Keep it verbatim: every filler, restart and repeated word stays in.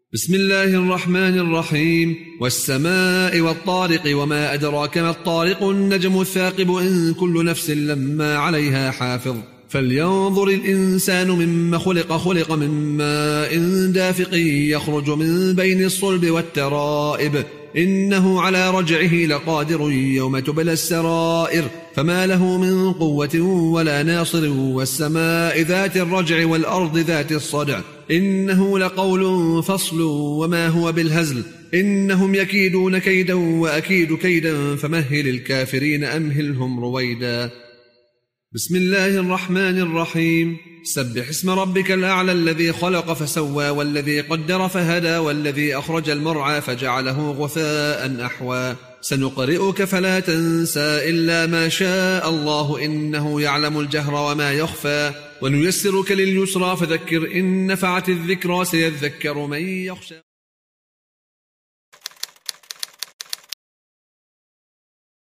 بسم الله الرحمن الرحيم. والسماء والطارق وما أدراك ما الطارق النجم الثاقب إن كل نفس لما عليها حافظ فلينظر الإنسان مما خلق خلق من ماء دافق يخرج من بين الصلب والترائب إنه على رجعه لقادر يوم تبلى السرائر فما له من قوة ولا ناصر والسماء ذات الرجع والأرض ذات الصدع إنه لقول فصل وما هو بالهزل إنهم يكيدون كيدا وأكيد كيدا فمهل الكافرين أمهلهم رويدا. بسم الله الرحمن الرحيم. سبح اسم ربك الأعلى الذي خلق فسوى والذي قدر فهدى والذي أخرج المرعى فجعله غثاء أحوى سنقرئك فلا تنسى إلا ما شاء الله إنه يعلم الجهر وما يخفى ونيسرك لليسرى فذكر إن نفعت الذكرى سيذكر من يخشى.